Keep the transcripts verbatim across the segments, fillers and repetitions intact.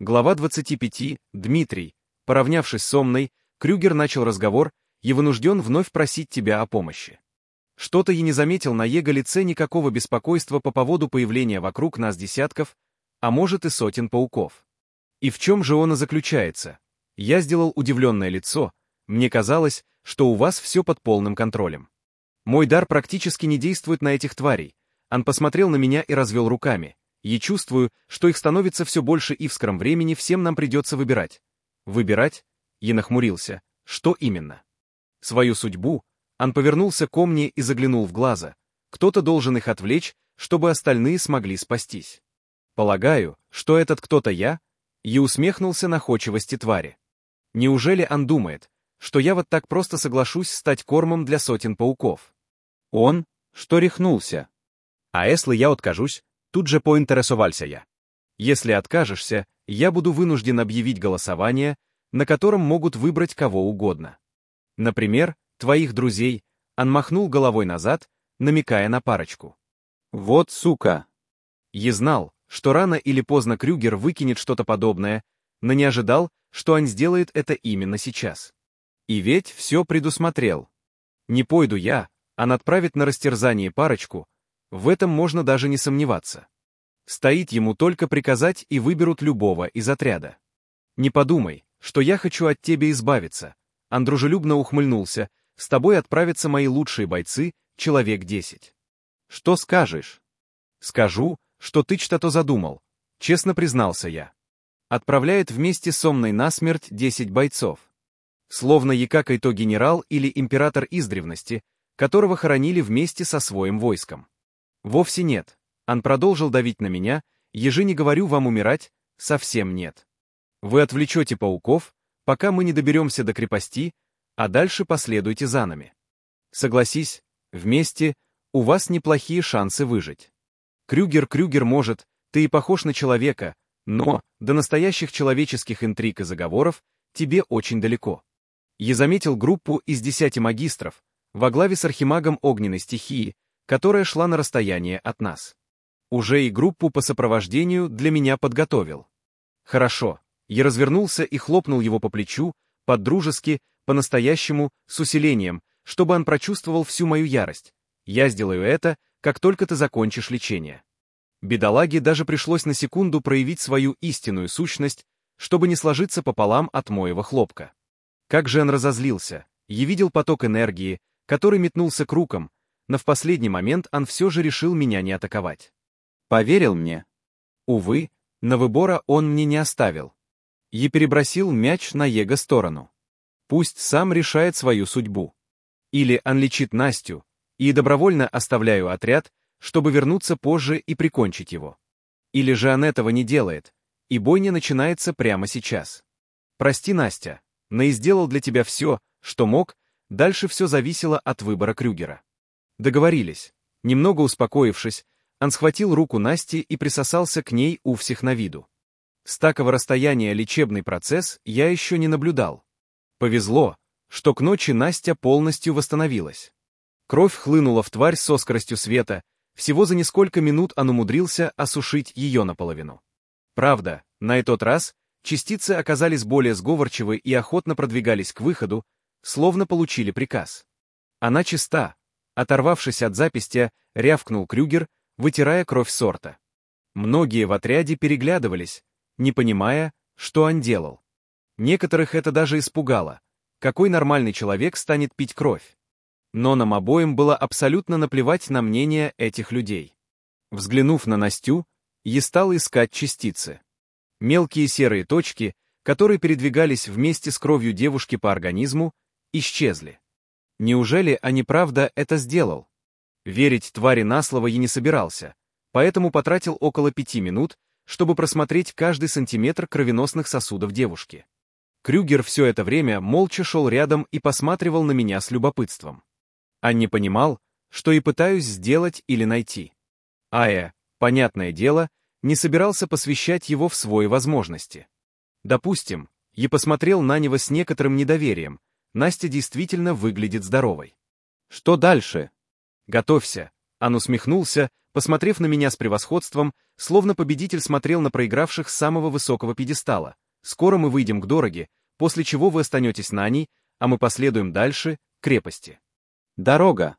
Глава двадцать пять. Дмитрий. Поравнявшись со мной, Крюгер начал разговор, и вынужден вновь просить тебя о помощи. Что-то я не заметил на его лице никакого беспокойства по поводу появления вокруг нас десятков, а может и сотен пауков. И в чем же он и заключается? Я сделал удивленное лицо, мне казалось, что у вас все под полным контролем. Мой дар практически не действует на этих тварей. Он посмотрел на меня и развел руками. Я чувствую, что их становится все больше, и в скором времени всем нам придется выбирать. Выбирать? Я нахмурился. Что именно? Свою судьбу? Он повернулся ко мне и заглянул в глаза. Кто-то должен их отвлечь, чтобы остальные смогли спастись. Полагаю, что этот кто-то я? Я усмехнулся находчивости твари. Неужели он думает, что я вот так просто соглашусь стать кормом для сотен пауков? Он, что рехнулся? А если я откажусь? Тут же поинтересовался я. Если откажешься, я буду вынужден объявить голосование, на котором могут выбрать кого угодно. Например, твоих друзей. Он махнул головой назад, намекая на парочку. Вот сука. Я знал, что рано или поздно Крюгер выкинет что-то подобное, но не ожидал, что он сделает это именно сейчас. И ведь все предусмотрел. Не пойду я, он отправит на растерзание парочку, в этом можно даже не сомневаться. Стоит ему только приказать, и выберут любого из отряда. Не подумай, что я хочу от тебя избавиться. Он дружелюбно ухмыльнулся. С тобой отправятся мои лучшие бойцы, человек десять. Что скажешь? Скажу, что ты что-то задумал, честно признался я. Отправляет вместе со мной насмерть десять бойцов. Словно якакой то генерал или император из древности, которого хоронили вместе со своим войском. Вовсе нет. Он продолжил давить на меня, ежи не говорю вам умирать, совсем нет. Вы отвлечете пауков, пока мы не доберемся до крепости, а дальше последуйте за нами. Согласись, вместе у вас неплохие шансы выжить. Крюгер, Крюгер, может, ты и похож на человека, но до настоящих человеческих интриг и заговоров тебе очень далеко. Я заметил группу из десяти магистров, во главе с архимагом огненной стихии, которая шла на расстояние от нас. Уже и группу по сопровождению для меня подготовил. Хорошо. Я развернулся и хлопнул его по плечу, по-дружески, по-настоящему, с усилением, чтобы он прочувствовал всю мою ярость. Я сделаю это, как только ты закончишь лечение. Бедолаге даже пришлось на секунду проявить свою истинную сущность, чтобы не сложиться пополам от моего хлопка. Как же он разозлился. Я видел поток энергии, который метнулся к рукам, но в последний момент он все же решил меня не атаковать. Поверил мне? Увы, на выбора он мне не оставил. Я перебросил мяч на его сторону. Пусть сам решает свою судьбу. Или он лечит Настю, и добровольно оставляю отряд, чтобы вернуться позже и прикончить его. Или же он этого не делает, и бойня начинается прямо сейчас. Прости, Настя, но и сделал для тебя все, что мог, дальше все зависело от выбора Крюгера. Договорились. Немного успокоившись, он схватил руку Насти и присосался к ней у всех на виду. С такого расстояния лечебный процесс я еще не наблюдал. Повезло, что к ночи Настя полностью восстановилась. Кровь хлынула в тварь со скоростью света, всего за несколько минут он умудрился осушить ее наполовину. Правда, на этот раз частицы оказались более сговорчивы и охотно продвигались к выходу, словно получили приказ. Она чиста. Оторвавшись от запястья, рявкнул Крюгер, вытирая кровь сорта. Многие в отряде переглядывались, не понимая, что он делал. Некоторых это даже испугало. Какой нормальный человек станет пить кровь? Но нам обоим было абсолютно наплевать на мнение этих людей. Взглянув на Настю, я стал искать частицы. Мелкие серые точки, которые передвигались вместе с кровью девушки по организму, исчезли. Неужели они правда это сделал? Верить твари на слово я не собирался, поэтому потратил около пяти минут, чтобы просмотреть каждый сантиметр кровеносных сосудов девушки. Крюгер все это время молча шел рядом и посматривал на меня с любопытством. А не понимал, что и пытаюсь сделать или найти. Ая, понятное дело, не собирался посвящать его в свои возможности. Допустим, я посмотрел на него с некоторым недоверием. Настя действительно выглядит здоровой. Что дальше? Готовься. Он усмехнулся, посмотрев на меня с превосходством, словно победитель смотрел на проигравших с самого высокого пьедестала. «Скоро мы выйдем к дороге, после чего вы останетесь на ней, а мы последуем дальше, к крепости». Дорога.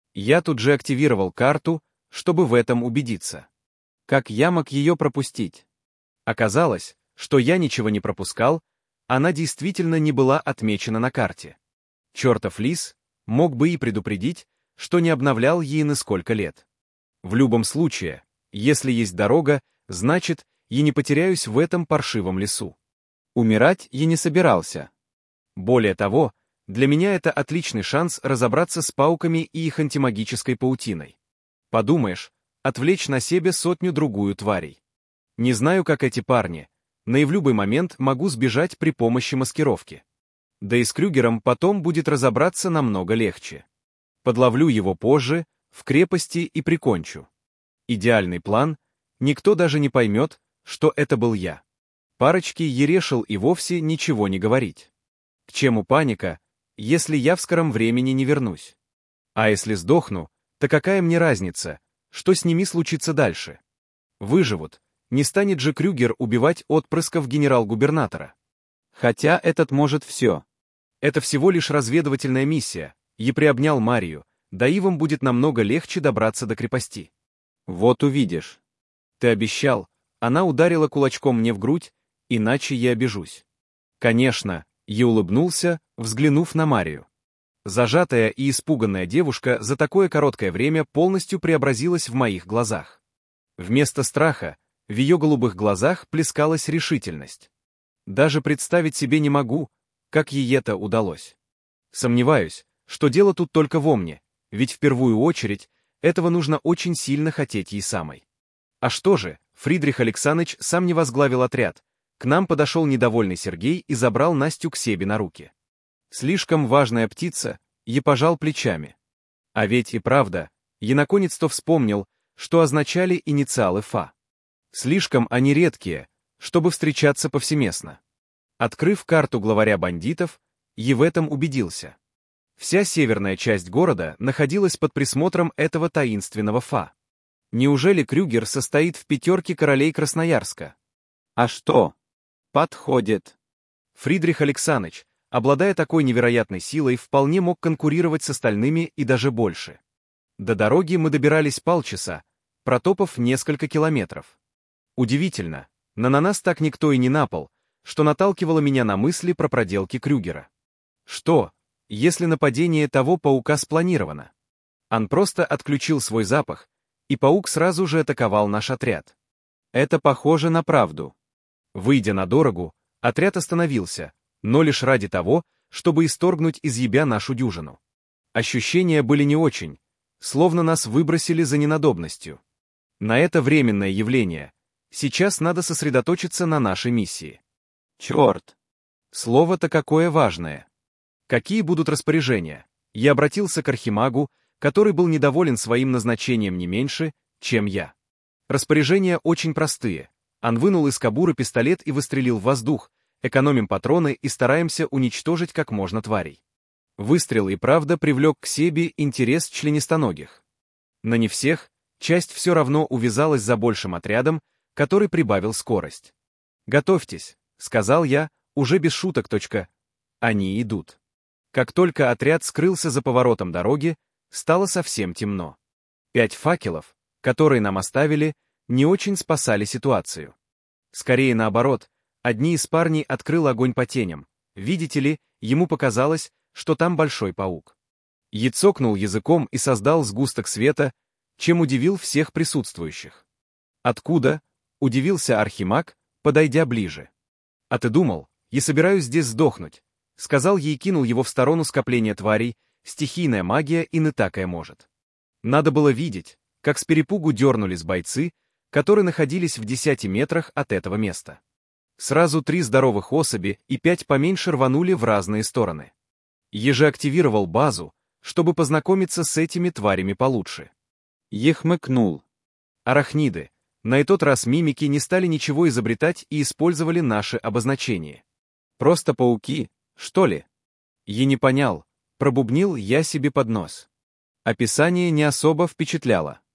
Я тут же активировал карту, чтобы в этом убедиться. Как я мог ее пропустить? Оказалось, что я ничего не пропускал, она действительно не была отмечена на карте. Чертов лис мог бы и предупредить, что не обновлял ей сколько лет. В любом случае, если есть дорога, значит, я не потеряюсь в этом паршивом лесу. Умирать я не собирался. Более того, для меня это отличный шанс разобраться с пауками и их антимагической паутиной. Подумаешь, отвлечь на себе сотню-другую тварей. Не знаю, как эти парни, но и в любой момент могу сбежать при помощи маскировки. Да и с Крюгером потом будет разобраться намного легче. Подловлю его позже, в крепости и прикончу. Идеальный план, никто даже не поймет, что это был я. Парочке ерешил и вовсе ничего не говорить. К чему паника, если я в скором времени не вернусь? А если сдохну, то какая мне разница, что с ними случится дальше? Выживут, не станет же Крюгер убивать отпрысков генерал-губернатора. Хотя этот может все. Это всего лишь разведывательная миссия, я приобнял Марию, да и вам будет намного легче добраться до крепости. Вот увидишь. Ты обещал, она ударила кулачком мне в грудь, иначе я обижусь. Конечно, я улыбнулся, взглянув на Марию. Зажатая и испуганная девушка за такое короткое время полностью преобразилась в моих глазах. Вместо страха, в ее голубых глазах плескалась решительность. Даже представить себе не могу, как ей это удалось. Сомневаюсь, что дело тут только во мне, ведь в первую очередь этого нужно очень сильно хотеть ей самой. А что же, Фридрих Александрович сам не возглавил отряд. К нам подошел недовольный Сергей и забрал Настю к себе на руки. Слишком важная птица, я пожал плечами. А ведь и правда, я наконец-то вспомнил, что означали инициалы ФА. Слишком они редкие, чтобы встречаться повсеместно. Открыв карту главаря бандитов, я в этом убедился. Вся северная часть города находилась под присмотром этого таинственного ФА. Неужели Крюгер состоит в пятерке королей Красноярска? А что? Подходит. Фридрих Александрович, обладая такой невероятной силой, вполне мог конкурировать с остальными и даже больше. До дороги мы добирались полчаса, протопав несколько километров. Удивительно, но на нас так никто и не напал, что наталкивало меня на мысли про проделки Крюгера. Что, если нападение того паука спланировано? Он просто отключил свой запах, и паук сразу же атаковал наш отряд. Это похоже на правду. Выйдя на дорогу, отряд остановился, но лишь ради того, чтобы исторгнуть из ебя нашу дюжину. Ощущения были не очень, словно нас выбросили за ненадобностью. На это временное явление. Сейчас надо сосредоточиться на нашей миссии. Черт! Слово-то какое важное. Какие будут распоряжения? Я обратился к архимагу, который был недоволен своим назначением не меньше, чем я. Распоряжения очень простые. Он вынул из кобуры пистолет и выстрелил в воздух, экономим патроны и стараемся уничтожить как можно тварей. Выстрел и правда привлек к себе интерес членистоногих. Но не всех, часть все равно увязалась за большим отрядом, который прибавил скорость. «Готовьтесь», — сказал я, уже без шуток. Точка. Они идут. Как только отряд скрылся за поворотом дороги, стало совсем темно. Пять факелов, которые нам оставили, не очень спасали ситуацию. Скорее наоборот, одни из парней открыл огонь по теням. Видите ли, ему показалось, что там большой паук. Я цокнул языком и создал сгусток света, чем удивил всех присутствующих. «Откуда?» — удивился архимаг, подойдя ближе. «А ты думал, я собираюсь здесь сдохнуть?» — сказал ей и кинул его в сторону скопления тварей, стихийная магия и не такая может. Надо было видеть, как с перепугу дернулись бойцы, которые находились в десяти метрах от этого места. Сразу три здоровых особи и пять поменьше рванули в разные стороны. Еже активировал базу, чтобы познакомиться с этими тварями получше. Я хмыкнул. Арахниды. На этот раз мимики не стали ничего изобретать и использовали наши обозначения. Просто пауки, что ли? Я не понял, пробубнил я себе под нос. Описание не особо впечатляло.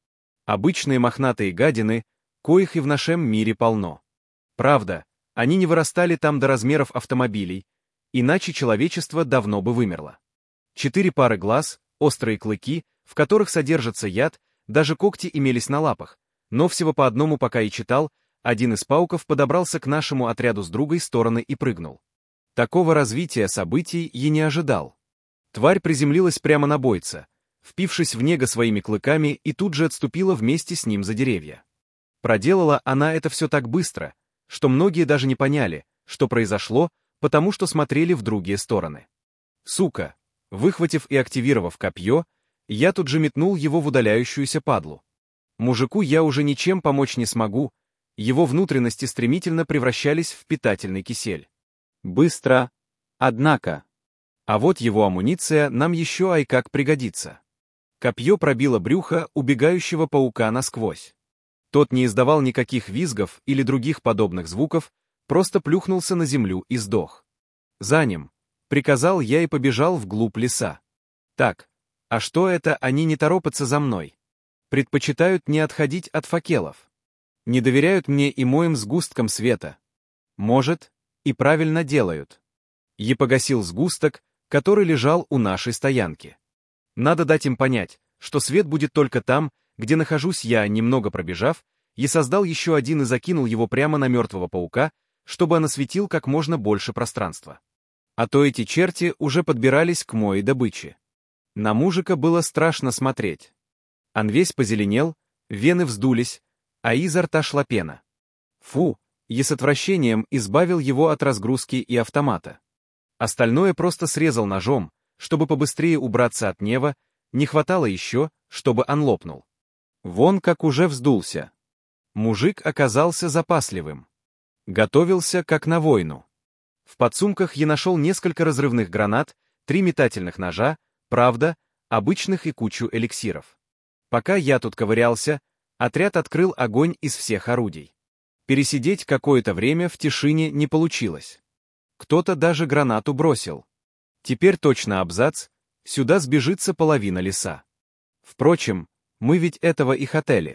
Обычные мохнатые гадины, коих и в нашем мире полно. Правда, они не вырастали там до размеров автомобилей, иначе человечество давно бы вымерло. Четыре пары глаз, острые клыки, в которых содержится яд, даже когти имелись на лапах, но всего по одному пока и читал, один из пауков подобрался к нашему отряду с другой стороны и прыгнул. Такого развития событий я не ожидал. Тварь приземлилась прямо на бойца, впившись в него своими клыками, и тут же отступила вместе с ним за деревья. Проделала она это все так быстро, что многие даже не поняли, что произошло, потому что смотрели в другие стороны. Сука! Выхватив и активировав копье, я тут же метнул его в удаляющуюся падлу. Мужику я уже ничем помочь не смогу, его внутренности стремительно превращались в питательный кисель. Быстро, однако. А вот его амуниция нам еще ай как пригодится. Копье пробило брюхо убегающего паука насквозь. Тот не издавал никаких визгов или других подобных звуков, просто плюхнулся на землю и сдох. За ним, приказал я и побежал вглубь леса. Так, а что это они не торопятся за мной? Предпочитают не отходить от факелов. Не доверяют мне и моим сгусткам света. Может, и правильно делают. Я погасил сгусток, который лежал у нашей стоянки. Надо дать им понять, что свет будет только там, где нахожусь я, немного пробежав, и создал еще один и закинул его прямо на мертвого паука, чтобы он осветил как можно больше пространства. А то эти черти уже подбирались к моей добыче. На мужика было страшно смотреть. Он весь позеленел, вены вздулись, а изо рта шла пена. Фу, я с отвращением избавил его от разгрузки и автомата. Остальное просто срезал ножом, чтобы побыстрее убраться от нева, не хватало еще, чтобы он лопнул. Вон как уже вздулся. Мужик оказался запасливым. Готовился как на войну. В подсумках я нашел несколько разрывных гранат, три метательных ножа, правда, обычных и кучу эликсиров. Пока я тут ковырялся, отряд открыл огонь из всех орудий. Пересидеть какое-то время в тишине не получилось. Кто-то даже гранату бросил. Теперь точно абзац, сюда сбежится половина леса. Впрочем, мы ведь этого и хотели.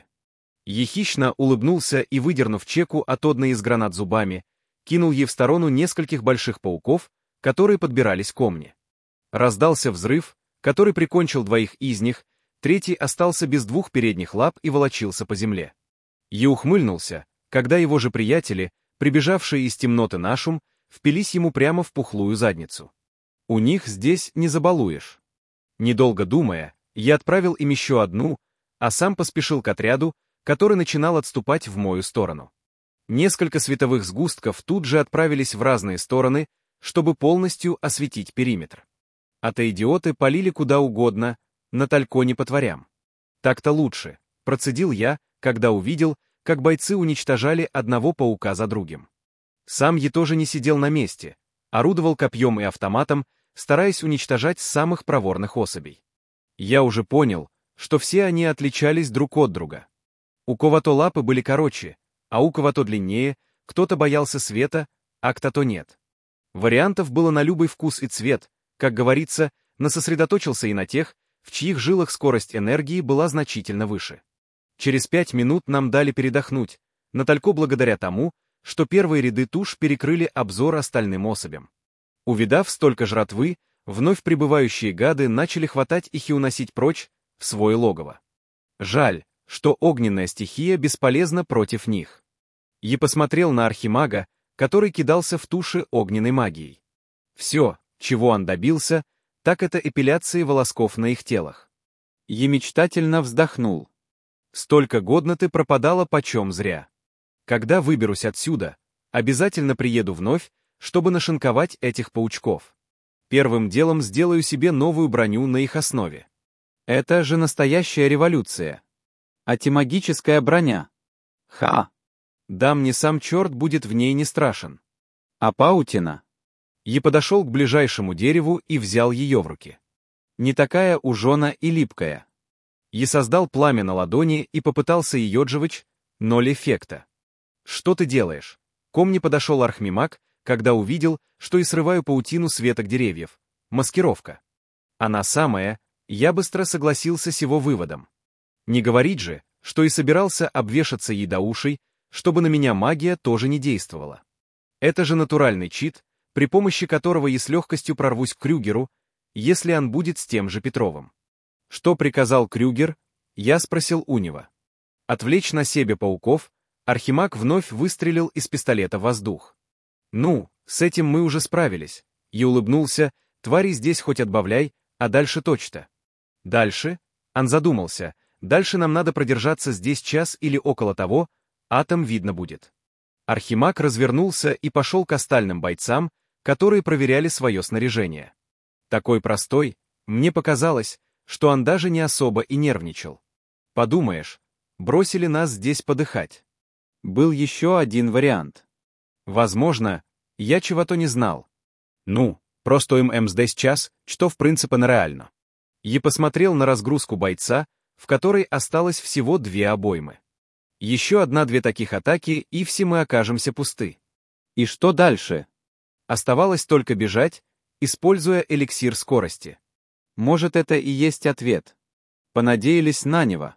Ехищно улыбнулся и, выдернув чеку от одной из гранат зубами, кинул ей в сторону нескольких больших пауков, которые подбирались ко мне. Раздался взрыв, который прикончил двоих из них, третий остался без двух передних лап и волочился по земле. Я ухмыльнулся, когда его же приятели, прибежавшие из темноты на шум, впились ему прямо в пухлую задницу. У них здесь не забалуешь. Недолго думая, я отправил им еще одну, а сам поспешил к отряду, который начинал отступать в мою сторону. Несколько световых сгустков тут же отправились в разные стороны, чтобы полностью осветить периметр. А-то идиоты полили куда угодно, на тальконе по тварям. Так-то лучше, процедил я, когда увидел, как бойцы уничтожали одного паука за другим. Сам я тоже не сидел на месте, орудовал копьем и автоматом, стараясь уничтожать самых проворных особей. Я уже понял, что все они отличались друг от друга. У кого-то лапы были короче, а у кого-то длиннее, кто-то боялся света, а кто-то нет. Вариантов было на любой вкус и цвет, как говорится, насосредоточился и на тех, в чьих жилах скорость энергии была значительно выше. Через пять минут нам дали передохнуть, на только благодаря тому, что первые ряды туш перекрыли обзор остальным особям. Увидав столько жратвы, вновь прибывающие гады начали хватать их и уносить прочь, в свое логово. Жаль, что огненная стихия бесполезна против них. Я посмотрел на архимага, который кидался в туши огненной магией. Все, чего он добился, так это эпиляции волосков на их телах. Я мечтательно вздохнул. Столько годноты пропадало почем зря. Когда выберусь отсюда, обязательно приеду вновь, чтобы нашинковать этих паучков. Первым делом сделаю себе новую броню на их основе. Это же настоящая революция. Антимагическая броня. Ха! Да мне сам черт будет в ней не страшен. А паутина? Я подошел к ближайшему дереву и взял ее в руки. Не такая ужона и липкая. Я создал пламя на ладони и попытался ее джевать, ноль эффекта. Что ты делаешь? Ко мне подошел архимаг, когда увидел, что и срываю паутину с веток деревьев. Маскировка. Она самая, я быстро согласился с его выводом. Не говорить же, что и собирался обвешаться ей до ушей, чтобы на меня магия тоже не действовала. Это же натуральный чит, при помощи которого я с легкостью прорвусь к Крюгеру, если он будет с тем же Петровым. Что приказал Крюгер? Я спросил у него. Отвлечь на себе пауков, Архимаг вновь выстрелил из пистолета в воздух. Ну, с этим мы уже справились. И улыбнулся, твари здесь хоть отбавляй, а дальше точно. Дальше? Он задумался, дальше нам надо продержаться здесь час или около того, а там видно будет. Архимаг развернулся и пошел к остальным бойцам, которые проверяли свое снаряжение. Такой простой, мне показалось, что он даже не особо и нервничал. Подумаешь, бросили нас здесь подыхать. Был еще один вариант. Возможно, я чего-то не знал. Ну, просто им эм здесь час, что в принципе нереально. Я посмотрел на разгрузку бойца, в которой осталось всего две обоймы. Еще одна-две таких атаки, и все мы окажемся пусты. И что дальше? Оставалось только бежать, используя эликсир скорости. Может, это и есть ответ. Понадеялись на него.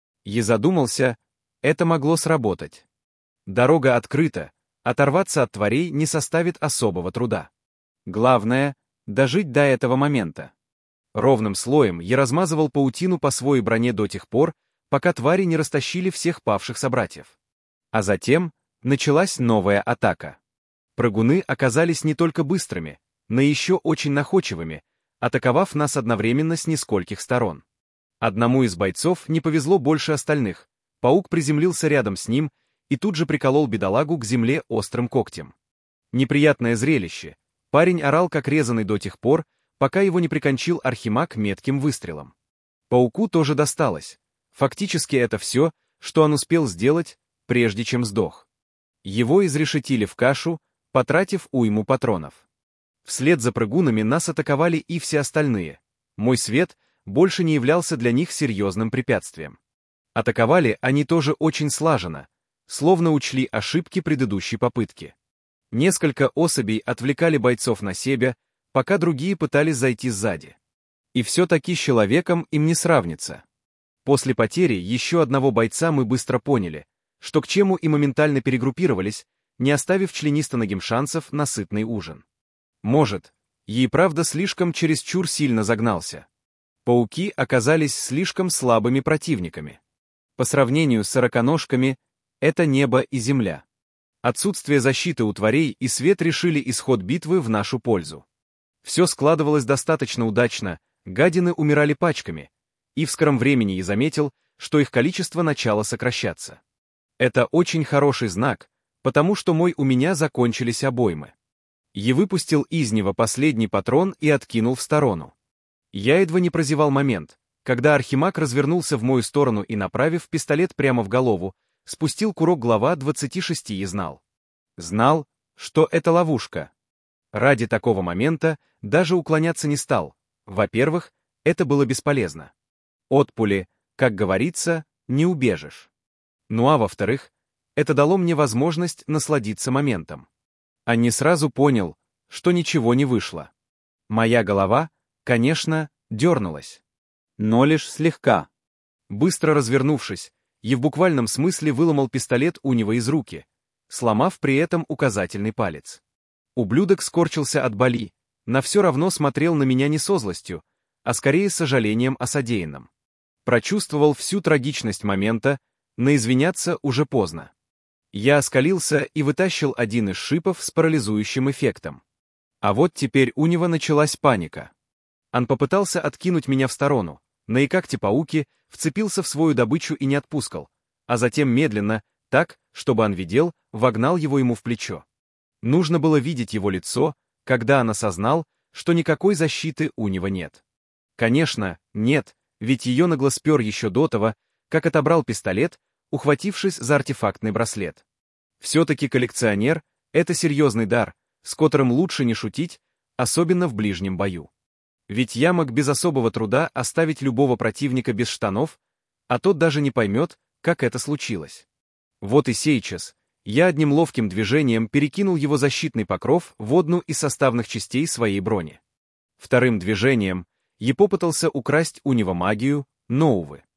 Я задумался, это могло сработать. Дорога открыта, оторваться от тварей не составит особого труда. Главное — дожить до этого момента. Ровным слоем я размазывал паутину по своей броне до тех пор, пока твари не растащили всех павших собратьев. А затем началась новая атака. Прыгуны оказались не только быстрыми, но еще очень находчивыми, атаковав нас одновременно с нескольких сторон. Одному из бойцов не повезло больше остальных, паук приземлился рядом с ним и тут же приколол бедолагу к земле острым когтем. Неприятное зрелище. Парень орал как резаный до тех пор, пока его не прикончил Архимаг метким выстрелом. Пауку тоже досталось. Фактически это все, что он успел сделать, прежде чем сдох. Его изрешетили в кашу, потратив уйму патронов. Вслед за прыгунами нас атаковали и все остальные. Мой свет больше не являлся для них серьезным препятствием. Атаковали они тоже очень слаженно, словно учли ошибки предыдущей попытки. Несколько особей отвлекали бойцов на себя, пока другие пытались зайти сзади. И все-таки с человеком им не сравнится. После потери еще одного бойца мы быстро поняли, что к чему и моментально перегруппировались, не оставив членистоногим шансов на сытный ужин. Может, ей правда слишком чересчур сильно загнался. Пауки оказались слишком слабыми противниками. По сравнению с сороконожками, это небо и земля. Отсутствие защиты у тварей и свет решили исход битвы в нашу пользу. Все складывалось достаточно удачно, гадины умирали пачками, и в скором времени я заметил, что их количество начало сокращаться. Это очень хороший знак, потому что мой у меня закончились обоймы. Я выпустил из него последний патрон и откинул в сторону. Я едва не прозевал момент, когда Архимаг развернулся в мою сторону и, направив пистолет прямо в голову, спустил курок глава двадцати шести и знал. Знал, что это ловушка. Ради такого момента даже уклоняться не стал. Во-первых, это было бесполезно. От пули, как говорится, не убежишь. Ну а во-вторых, это дало мне возможность насладиться моментом. А не сразу понял, что ничего не вышло. Моя голова, конечно, дернулась. Но лишь слегка. Быстро развернувшись, я в буквальном смысле выломал пистолет у него из руки, сломав при этом указательный палец. Ублюдок скорчился от боли, но все равно смотрел на меня не со злостью, а скорее с сожалением о содеянном. Прочувствовал всю трагичность момента, но извиняться уже поздно. Я оскалился и вытащил один из шипов с парализующим эффектом. А вот теперь у него началась паника. Он попытался откинуть меня в сторону, но и как те пауки, вцепился в свою добычу и не отпускал, а затем медленно, так, чтобы он видел, вогнал его ему в плечо. Нужно было видеть его лицо, когда он осознал, что никакой защиты у него нет. Конечно, нет, ведь ее нагло спер еще до того, как отобрал пистолет, ухватившись за артефактный браслет. Все-таки коллекционер — это серьезный дар, с которым лучше не шутить, особенно в ближнем бою. Ведь я мог без особого труда оставить любого противника без штанов, а тот даже не поймет, как это случилось. Вот и сейчас я одним ловким движением перекинул его защитный покров в одну из составных частей своей брони. Вторым движением я попытался украсть у него магию, но, увы.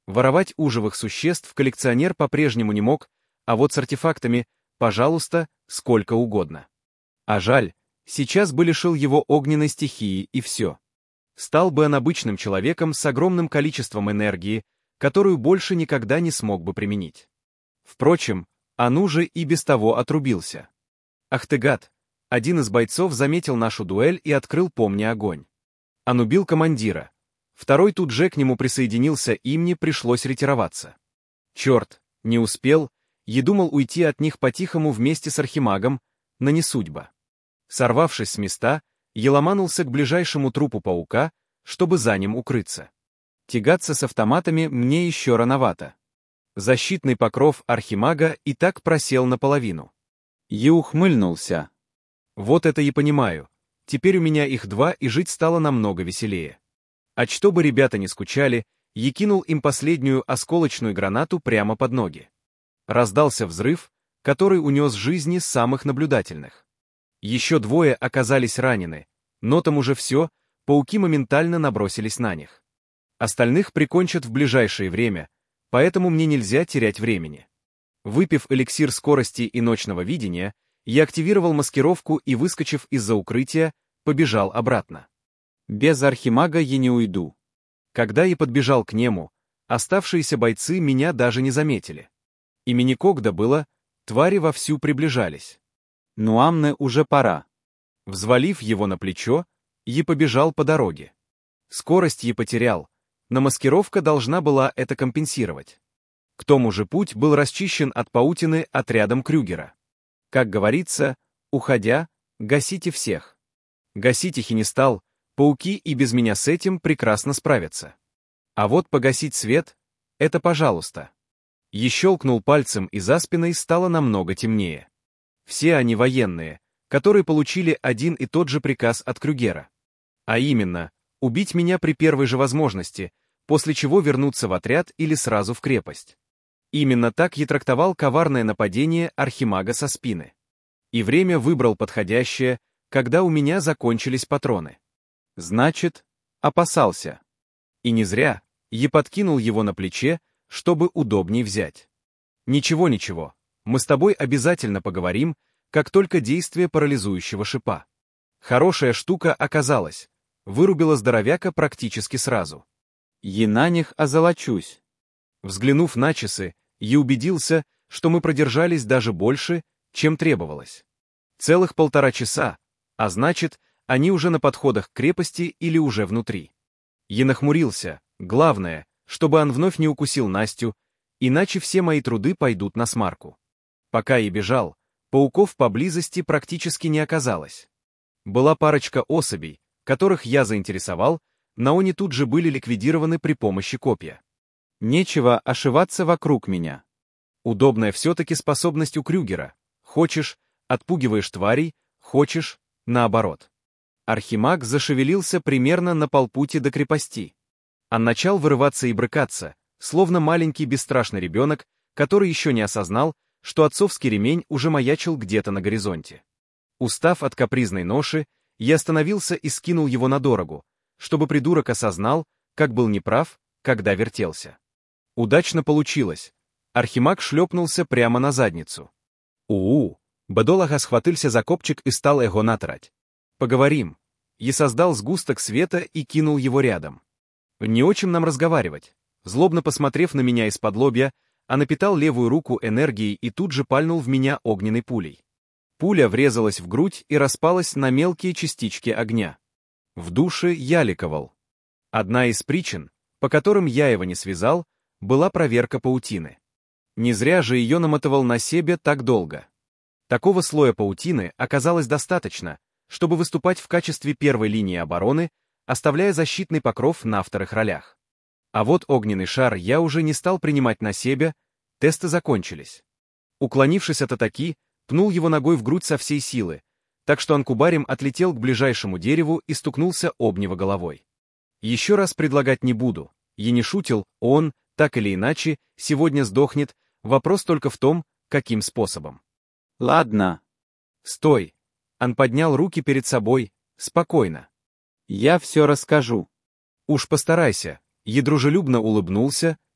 Воровать у живых существ коллекционер по-прежнему не мог, а вот с артефактами, пожалуйста, сколько угодно. А жаль, сейчас бы лишил его огненной стихии и все. Стал бы он обычным человеком с огромным количеством энергии, которую больше никогда не смог бы применить. Впрочем, Ану же и без того отрубился. Ах ты гад! Один из бойцов заметил нашу дуэль и открыл по мне огонь. Он убил командира. Второй тут же к нему присоединился, и мне пришлось ретироваться. Черт, не успел, я думал уйти от них по-тихому вместе с архимагом, но не судьба. Сорвавшись с места, я ломанулся к ближайшему трупу паука, чтобы за ним укрыться. Тягаться с автоматами мне еще рановато. Защитный покров архимага и так просел наполовину. Я ухмыльнулся. Вот это и понимаю. Теперь у меня их два, и жить стало намного веселее. А чтобы ребята не скучали, я кинул им последнюю осколочную гранату прямо под ноги. Раздался взрыв, который унес жизни самых наблюдательных. Еще двое оказались ранены, но там уже все, пауки моментально набросились на них. Остальных прикончат в ближайшее время, поэтому мне нельзя терять времени. Выпив эликсир скорости и ночного видения, я активировал маскировку и, выскочив из-за укрытия, побежал обратно. Без архимага я не уйду. Когда я подбежал к нему, оставшиеся бойцы меня даже не заметили. Имени Когда было, твари вовсю приближались. Ну а мне уже пора. Взвалив его на плечо, я побежал по дороге. Скорость я потерял, но маскировка должна была это компенсировать. К тому же путь был расчищен от паутины отрядом Крюгера. Как говорится, уходя, гасите всех. Гасить их и не стал, пауки и без меня с этим прекрасно справятся. А вот погасить свет — это пожалуйста. Я щелкнул пальцем, и за спиной стало намного темнее. Все они военные, которые получили один и тот же приказ от Крюгера. А именно, убить меня при первой же возможности, после чего вернуться в отряд или сразу в крепость. Именно так я трактовал коварное нападение архимага со спины. И время выбрал подходящее, когда у меня закончились патроны. Значит, опасался. И не зря, я подкинул его на плече, чтобы удобней взять. Ничего-ничего, мы с тобой обязательно поговорим, как только действие парализующего шипа. Хорошая штука оказалась, вырубила здоровяка практически сразу. Я на них озолочусь. Взглянув на часы, я убедился, что мы продержались даже больше, чем требовалось. Целых полтора часа, а значит, они уже на подходах к крепости или уже внутри. Я нахмурился, главное, чтобы он вновь не укусил Настю, иначе все мои труды пойдут на смарку. Пока я бежал, пауков поблизости практически не оказалось. Была парочка особей, которых я заинтересовал, но они тут же были ликвидированы при помощи копья. Нечего ошиваться вокруг меня. Удобная все-таки способность у Крюгера. Хочешь — отпугиваешь тварей, хочешь — наоборот. Архимаг зашевелился примерно на полпути до крепости. Он начал вырываться и брыкаться, словно маленький бесстрашный ребенок, который еще не осознал, что отцовский ремень уже маячил где-то на горизонте. Устав от капризной ноши, я остановился и скинул его на дорогу, чтобы придурок осознал, как был неправ, когда вертелся. Удачно получилось. Архимаг шлепнулся прямо на задницу. У-у, бедолага схватился за копчик и стал его натирать. Поговорим. Я создал сгусток света и кинул его рядом. Не о чем нам разговаривать. Злобно посмотрев на меня из-под лобья, а напитал левую руку энергией и тут же пальнул в меня огненной пулей. Пуля врезалась в грудь и распалась на мелкие частички огня. В душе я ликовал. Одна из причин, по которым я его не связал, была проверка паутины. Не зря же ее намотывал на себе так долго. Такого слоя паутины оказалось достаточно, чтобы выступать в качестве первой линии обороны, оставляя защитный покров на вторых ролях. А вот огненный шар я уже не стал принимать на себя, тесты закончились. Уклонившись от атаки, пнул его ногой в грудь со всей силы, так что он кубарем отлетел к ближайшему дереву и стукнулся об него головой. Еще раз предлагать не буду, я не шутил, он, так или иначе, сегодня сдохнет, вопрос только в том, каким способом. Ладно. Стой. Он поднял руки перед собой, спокойно. Я все расскажу. Уж постарайся. Я дружелюбно улыбнулся,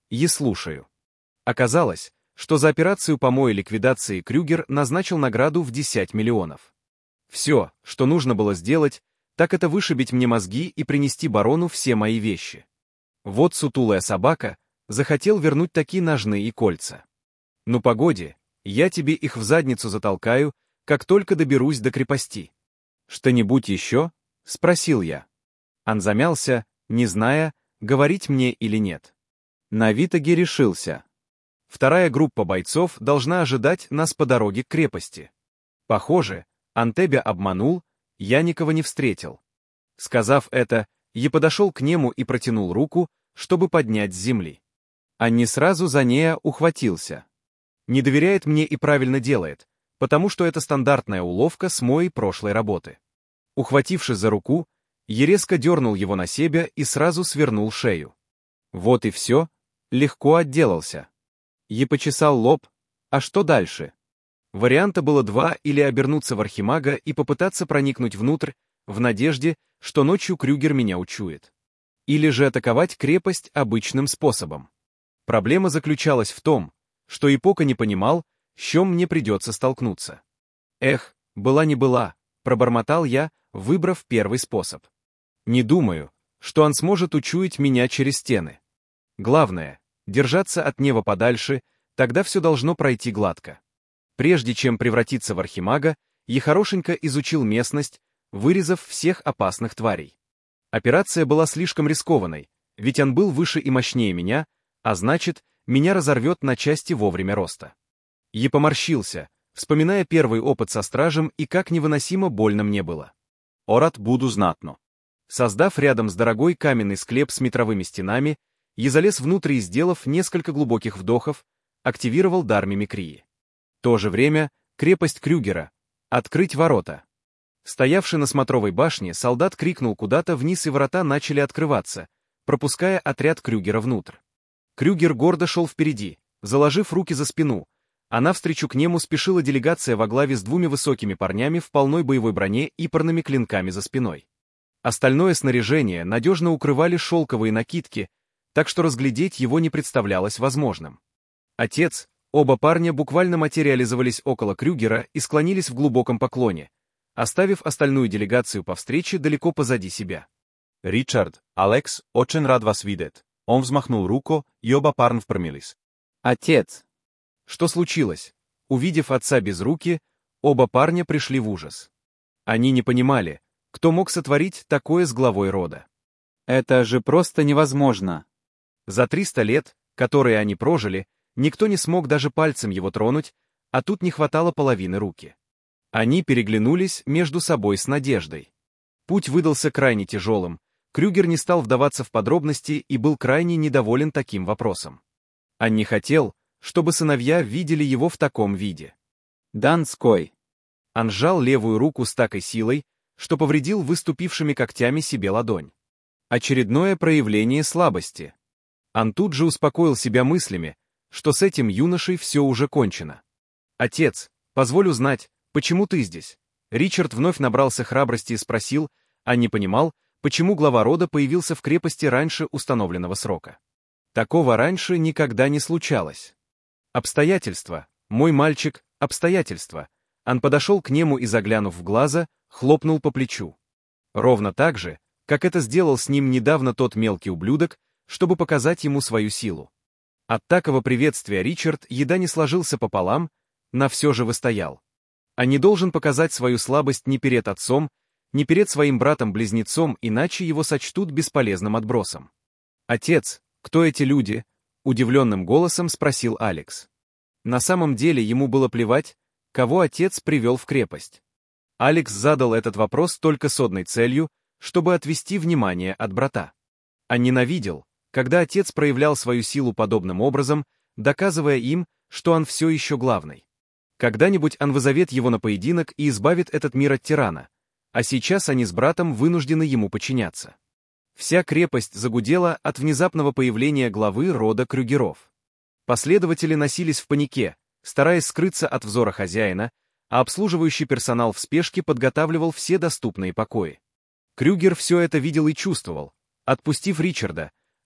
И слушаю. Оказалось, что за операцию по моей ликвидации Крюгер назначил награду в десять миллионов. Все, что нужно было сделать, так это вышибить мне мозги и принести барону все мои вещи. Вот сутулая собака захотел вернуть такие ножны и кольца. Ну погоди, я тебе их в задницу затолкаю, как только доберусь до крепости. Что-нибудь еще? Спросил я. Он замялся, не зная, говорить мне или нет. На Витаге решился. Вторая группа бойцов должна ожидать нас по дороге к крепости. Похоже, Антебя обманул, я никого не встретил. Сказав это, я подошел к нему и протянул руку, чтобы поднять с земли. А не сразу за нея ухватился. Не доверяет мне и правильно делает, потому что это стандартная уловка с моей прошлой работы. Ухватившись за руку, я резко дернул его на себя и сразу свернул шею. Вот и все, легко отделался. Я почесал лоб, а что дальше? Варианта было два: или обернуться в архимага и попытаться проникнуть внутрь, в надежде, что ночью Крюгер меня учует. Или же атаковать крепость обычным способом. Проблема заключалась в том, что Ипока не понимал, с чем мне придется столкнуться. Эх, была не была, пробормотал я, выбрав первый способ. Не думаю, что он сможет учуять меня через стены. Главное — держаться от Нева подальше, тогда все должно пройти гладко. Прежде чем превратиться в архимага, я хорошенько изучил местность, вырезав всех опасных тварей. Операция была слишком рискованной, ведь он был выше и мощнее меня, а значит, меня разорвет на части во время роста. Я поморщился, вспоминая первый опыт со стражем и как невыносимо больно мне было. Орат буду знатно. Создав рядом с дорогой каменный склеп с метровыми стенами, я залез внутрь и, сделав несколько глубоких вдохов, активировал дар мимикрии. В то же время крепость Крюгера. Открыть ворота. Стоявший на смотровой башне, солдат крикнул куда-то вниз, и ворота начали открываться, пропуская отряд Крюгера внутрь. Крюгер гордо шел впереди, заложив руки за спину, а навстречу к нему спешила делегация во главе с двумя высокими парнями в полной боевой броне и парными клинками за спиной. Остальное снаряжение надежно укрывали шелковые накидки, так что разглядеть его не представлялось возможным. Отец, оба парня буквально материализовались около Крюгера и склонились в глубоком поклоне, оставив остальную делегацию по встрече далеко позади себя. «Ричард, Алекс, очень рад вас видеть». Он взмахнул руку, и оба парня впрямились. Отец. Что случилось? Увидев отца без руки, оба парня пришли в ужас. Они не понимали, кто мог сотворить такое с главой рода. Это же просто невозможно. За триста лет, которые они прожили, никто не смог даже пальцем его тронуть, а тут не хватало половины руки. Они переглянулись между собой с надеждой. Путь выдался крайне тяжелым, Крюгер не стал вдаваться в подробности и был крайне недоволен таким вопросом. Он не хотел, чтобы сыновья видели его в таком виде. Донской. Он сжал левую руку с такой силой, что повредил выступившими когтями себе ладонь. Очередное проявление слабости. Он тут же успокоил себя мыслями, что с этим юношей все уже кончено. «Отец, позволь узнать, почему ты здесь?» Ричард вновь набрался храбрости и спросил, а не понимал, почему глава рода появился в крепости раньше установленного срока. Такого раньше никогда не случалось. Обстоятельства, мой мальчик, обстоятельства. Он подошел к нему и, заглянув в глаза, хлопнул по плечу. Ровно так же, как это сделал с ним недавно тот мелкий ублюдок, чтобы показать ему свою силу. От такого приветствия Ричард едва не сложился пополам, но все же выстоял. А не должен показать свою слабость ни перед отцом, ни перед своим братом-близнецом, иначе его сочтут бесполезным отбросом. «Отец, кто эти люди?» — удивленным голосом спросил Алекс. На самом деле ему было плевать, кого отец привел в крепость. Алекс задал этот вопрос только с одной целью, чтобы отвести внимание от брата. Он ненавидел, когда отец проявлял свою силу подобным образом, доказывая им, что он все еще главный. Когда-нибудь он вызовет его на поединок и избавит этот мир от тирана, а сейчас они с братом вынуждены ему подчиняться. Вся крепость загудела от внезапного появления главы рода Крюгеров. Последователи носились в панике, стараясь скрыться от взора хозяина, а обслуживающий персонал в спешке подготавливал все доступные покои. Крюгер все это видел и чувствовал. Отпустив Ричарда,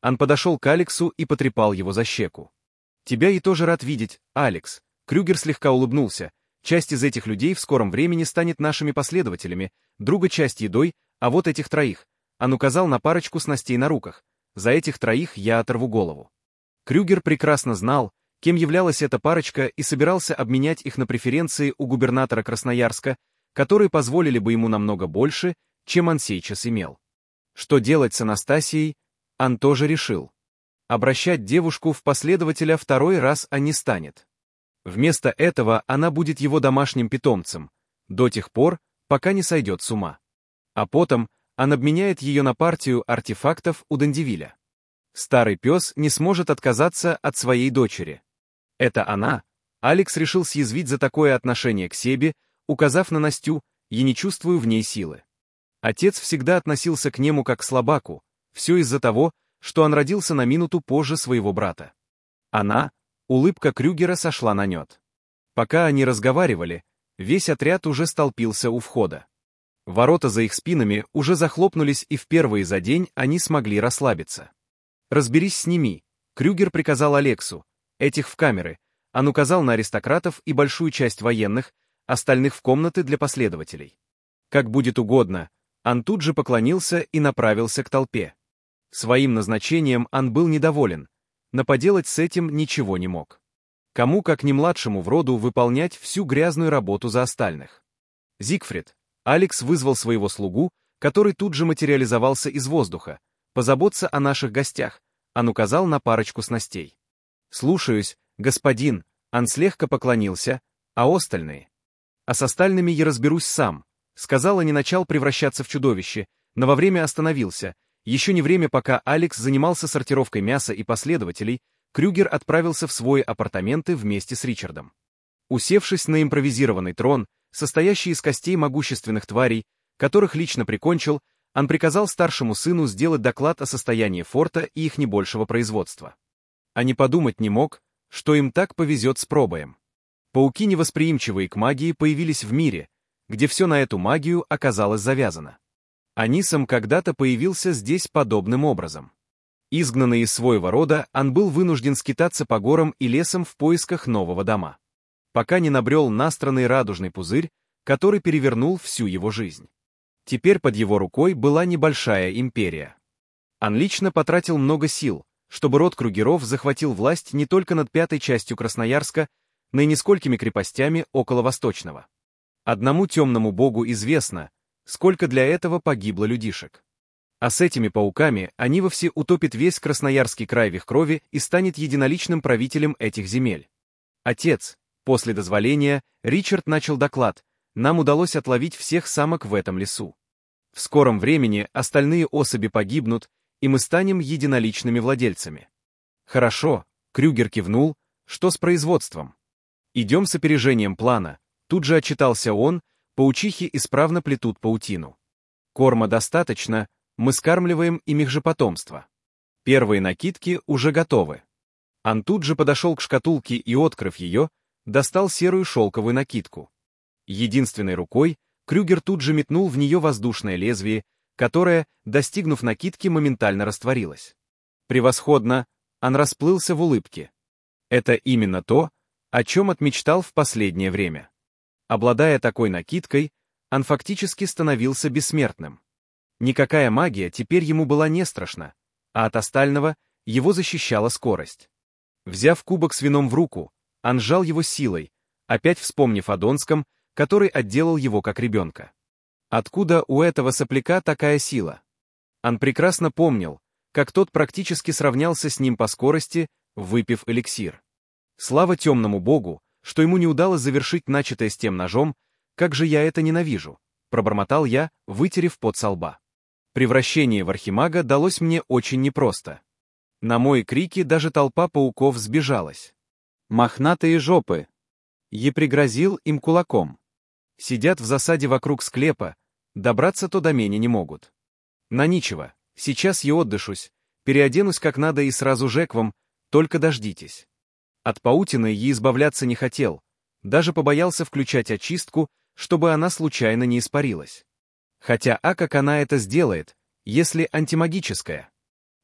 Ан подошел к Алексу и потрепал его за щеку. «Тебя и тоже рад видеть, Алекс». Крюгер слегка улыбнулся. «Часть из этих людей в скором времени станет нашими последователями, друга часть едой, а вот этих троих». Ан указал на парочку снастей на руках. «За этих троих я оторву голову». Крюгер прекрасно знал, кем являлась эта парочка, и собирался обменять их на преференции у губернатора Красноярска, которые позволили бы ему намного больше, чем он сейчас имел. Что делать с Анастасией, Ан тоже решил. Обращать девушку в последователя второй раз он не станет. Вместо этого она будет его домашним питомцем, до тех пор, пока не сойдет с ума. А потом он обменяет ее на партию артефактов у Дандивиля. Старый пес не сможет отказаться от своей дочери. Это она. Алекс решил съязвить за такое отношение к себе, указав на Настю: «Я не чувствую в ней силы». Отец всегда относился к нему как к слабаку, все из-за того, что он родился на минуту позже своего брата. Она, улыбка Крюгера сошла на нет. Пока они разговаривали, весь отряд уже столпился у входа. Ворота за их спинами уже захлопнулись, и впервые за день они смогли расслабиться. «Разберись с ними», — Крюгер приказал Алексу, — «этих в камеры». Он указал на аристократов и большую часть военных, остальных в комнаты для последователей. «Как будет угодно», он тут же поклонился и направился к толпе. Своим назначением он был недоволен, но поделать с этим ничего не мог. Кому, как не младшему в роду, выполнять всю грязную работу за остальных? «Зигфрид», Алекс вызвал своего слугу, который тут же материализовался из воздуха, позаботься о наших гостях, он указал на парочку снастей. «Слушаюсь, господин», он слегка поклонился, а остальные? «А с остальными я разберусь сам», сказал и не начал превращаться в чудовище, но во время остановился. Еще не время, пока Алекс занимался сортировкой мяса и последователей, Крюгер отправился в свои апартаменты вместе с Ричардом. Усевшись на импровизированный трон, состоящий из костей могущественных тварей, которых лично прикончил, он приказал старшему сыну сделать доклад о состоянии форта и их небольшего производства. А не подумать не мог, что им так повезет с пробоем. Пауки, невосприимчивые к магии, появились в мире, где все на эту магию оказалось завязано. Анисом когда-то появился здесь подобным образом. Изгнанный из своего рода, он был вынужден скитаться по горам и лесам в поисках нового дома, пока не набрел на странный радужный пузырь, который перевернул всю его жизнь. Теперь под его рукой была небольшая империя. Он лично потратил много сил, чтобы род Крюгеров захватил власть не только над пятой частью Красноярска, но и несколькими крепостями около Восточного. Одному темному богу известно, сколько для этого погибло людишек. А с этими пауками они вовсе утопят весь Красноярский край в их крови и станет единоличным правителем этих земель. Отец, после дозволения, Ричард начал доклад: нам удалось отловить всех самок в этом лесу. В скором времени остальные особи погибнут, и мы станем единоличными владельцами. Хорошо, Крюгер кивнул, что с производством? Идем с опережением плана, тут же отчитался он, паучихи исправно плетут паутину. Корма достаточно, мы скармливаем им их же потомство. Первые накидки уже готовы. Он тут же подошел к шкатулке и, открыв ее, достал серую шелковую накидку. Единственной рукой Крюгер тут же метнул в нее воздушное лезвие, которое, достигнув накидки, моментально растворилось. Превосходно, он расплылся в улыбке. Это именно то, о чем отмечтал в последнее время. Обладая такой накидкой, он фактически становился бессмертным. Никакая магия теперь ему была не страшна, а от остального его защищала скорость. Взяв кубок с вином в руку, он сжал его силой, опять вспомнив о Донском, который отделал его как ребенка. Откуда у этого сопляка такая сила? Он прекрасно помнил, как тот практически сравнялся с ним по скорости, выпив эликсир. Слава темному богу, что ему не удалось завершить начатое с тем ножом, как же я это ненавижу, пробормотал я, вытерев пот со лба. Превращение в архимага далось мне очень непросто. На мои крики даже толпа пауков сбежалась. Мохнатые жопы. Я пригрозил им кулаком. Сидят в засаде вокруг склепа, добраться-то до меня не могут. На ничего, сейчас я отдышусь, переоденусь как надо и сразу же к вам, только дождитесь. От паутины я избавляться не хотел, даже побоялся включать очистку, чтобы она случайно не испарилась. Хотя а как она это сделает, если антимагическая?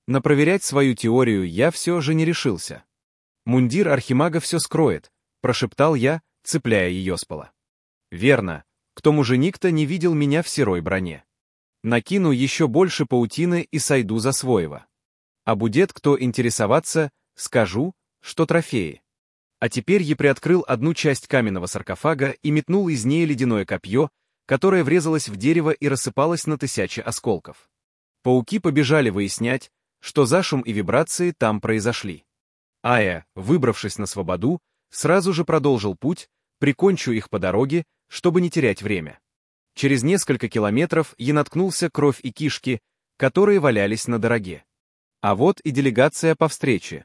Но проверять свою теорию я все же не решился. «Мундир архимага все скроет», — прошептал я, цепляя ее с пола. «Верно. Кто муженик-то не видел меня в серой броне. Накину еще больше паутины и сойду за своего. А будет кто интересоваться, скажу, что трофеи». А теперь я приоткрыл одну часть каменного саркофага и метнул из нее ледяное копье, которое врезалось в дерево и рассыпалось на тысячи осколков. Пауки побежали выяснять, что за шум и вибрации там произошли. Ая, выбравшись на свободу, сразу же продолжил путь, прикончу их по дороге, чтобы не терять время. Через несколько километров я наткнулся кровь и кишки, которые валялись на дороге. А вот и делегация по встрече.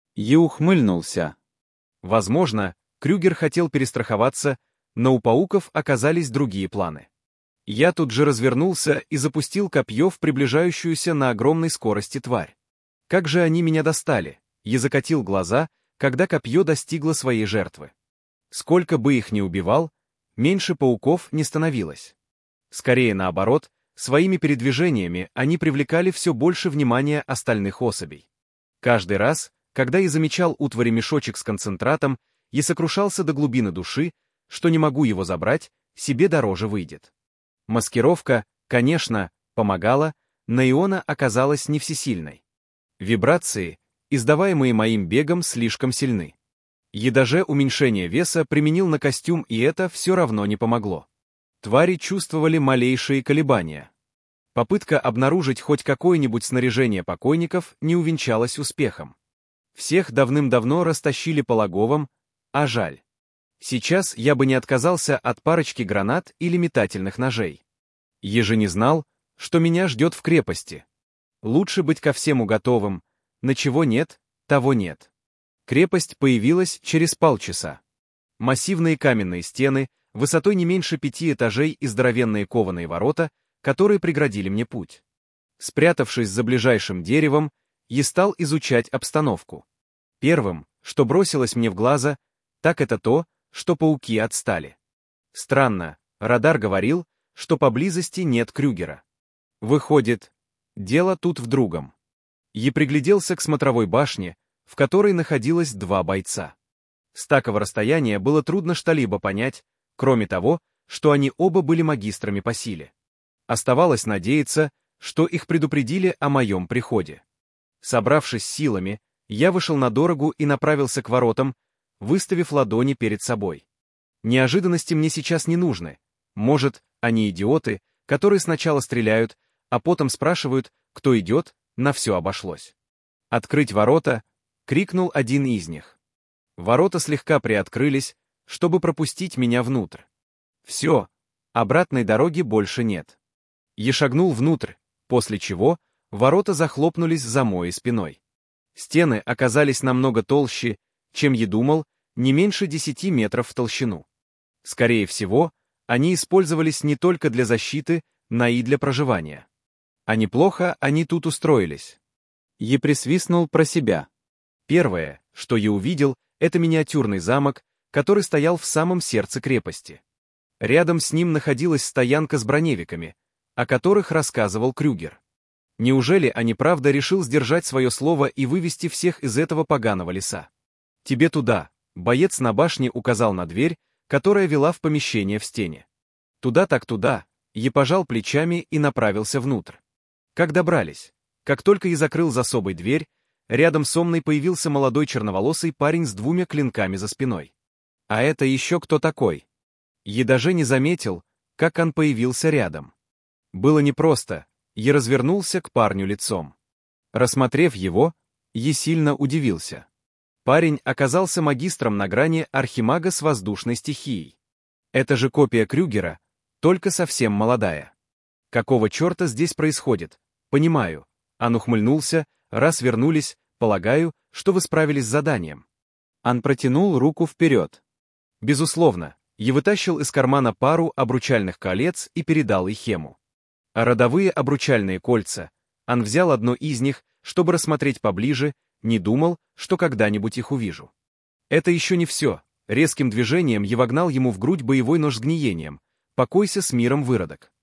Я ухмыльнулся. Возможно, Крюгер хотел перестраховаться, но у пауков оказались другие планы. Я тут же развернулся и запустил копье в приближающуюся на огромной скорости тварь. Как же они меня достали? Я закатил глаза, когда копье достигло своей жертвы. Сколько бы их ни убивал, меньше пауков не становилось. Скорее наоборот, своими передвижениями они привлекали все больше внимания остальных особей. Каждый раз, когда я замечал у твари мешочек с концентратом, я сокрушался до глубины души, что не могу его забрать, себе дороже выйдет. Маскировка, конечно, помогала, но Иона оказалась не всесильной. Вибрации, издаваемые моим бегом, слишком сильны. Я даже уменьшение веса применил на костюм, и это все равно не помогло. Твари чувствовали малейшие колебания. Попытка обнаружить хоть какое-нибудь снаряжение покойников не увенчалась успехом. Всех давным-давно растащили по логовам, а жаль. Сейчас я бы не отказался от парочки гранат или метательных ножей. Еже не знал, что меня ждет в крепости. Лучше быть ко всему готовым, на чего нет, того нет. Крепость появилась через полчаса. Массивные каменные стены, высотой не меньше пяти этажей и здоровенные кованые ворота, которые преградили мне путь. Спрятавшись за ближайшим деревом, я стал изучать обстановку. Первым, что бросилось мне в глаза, так это то, что пауки отстали. Странно, радар говорил, что поблизости нет Крюгера. Выходит, дело тут в другом. Я пригляделся к смотровой башне, в которой находилось два бойца. С такого расстояния было трудно что-либо понять, кроме того, что они оба были магистрами по силе. Оставалось надеяться, что их предупредили о моем приходе. Собравшись силами, я вышел на дорогу и направился к воротам, выставив ладони перед собой. Неожиданности мне сейчас не нужны. Может, они идиоты, которые сначала стреляют, а потом спрашивают, кто идет, на все обошлось. «Открыть ворота!» — крикнул один из них. Ворота слегка приоткрылись, чтобы пропустить меня внутрь. Все, обратной дороги больше нет. Я шагнул внутрь, после чего ворота захлопнулись за моей спиной. Стены оказались намного толще, чем я думал, не меньше десяти метров в толщину. Скорее всего, они использовались не только для защиты, но и для проживания. А неплохо они тут устроились. Я присвистнул про себя. Первое, что я увидел, это миниатюрный замок, который стоял в самом сердце крепости. Рядом с ним находилась стоянка с броневиками, о которых рассказывал Крюгер. Неужели они правда решил сдержать свое слово и вывести всех из этого поганого леса? «Тебе туда», — боец на башне указал на дверь, которая вела в помещение в стене. «Туда так туда», — я пожал плечами и направился внутрь. Как добрались? Как только я закрыл за собой дверь, рядом со мной появился молодой черноволосый парень с двумя клинками за спиной. А это еще кто такой? Я даже не заметил, как он появился рядом. Было непросто, я развернулся к парню лицом. Рассмотрев его, я сильно удивился. Парень оказался магистром на грани архимага с воздушной стихией. Это же копия Крюгера, только совсем молодая. Какого черта здесь происходит? Понимаю. Он ухмыльнулся, раз вернулись, полагаю, что вы справились с заданием. Он протянул руку вперед. Безусловно, я вытащил из кармана пару обручальных колец и передал их Хему. А родовые обручальные кольца, он взял одно из них, чтобы рассмотреть поближе, не думал, что когда-нибудь их увижу. Это еще не все. Резким движением я вогнал ему в грудь боевой нож с гниением. Покойся с миром, выродок.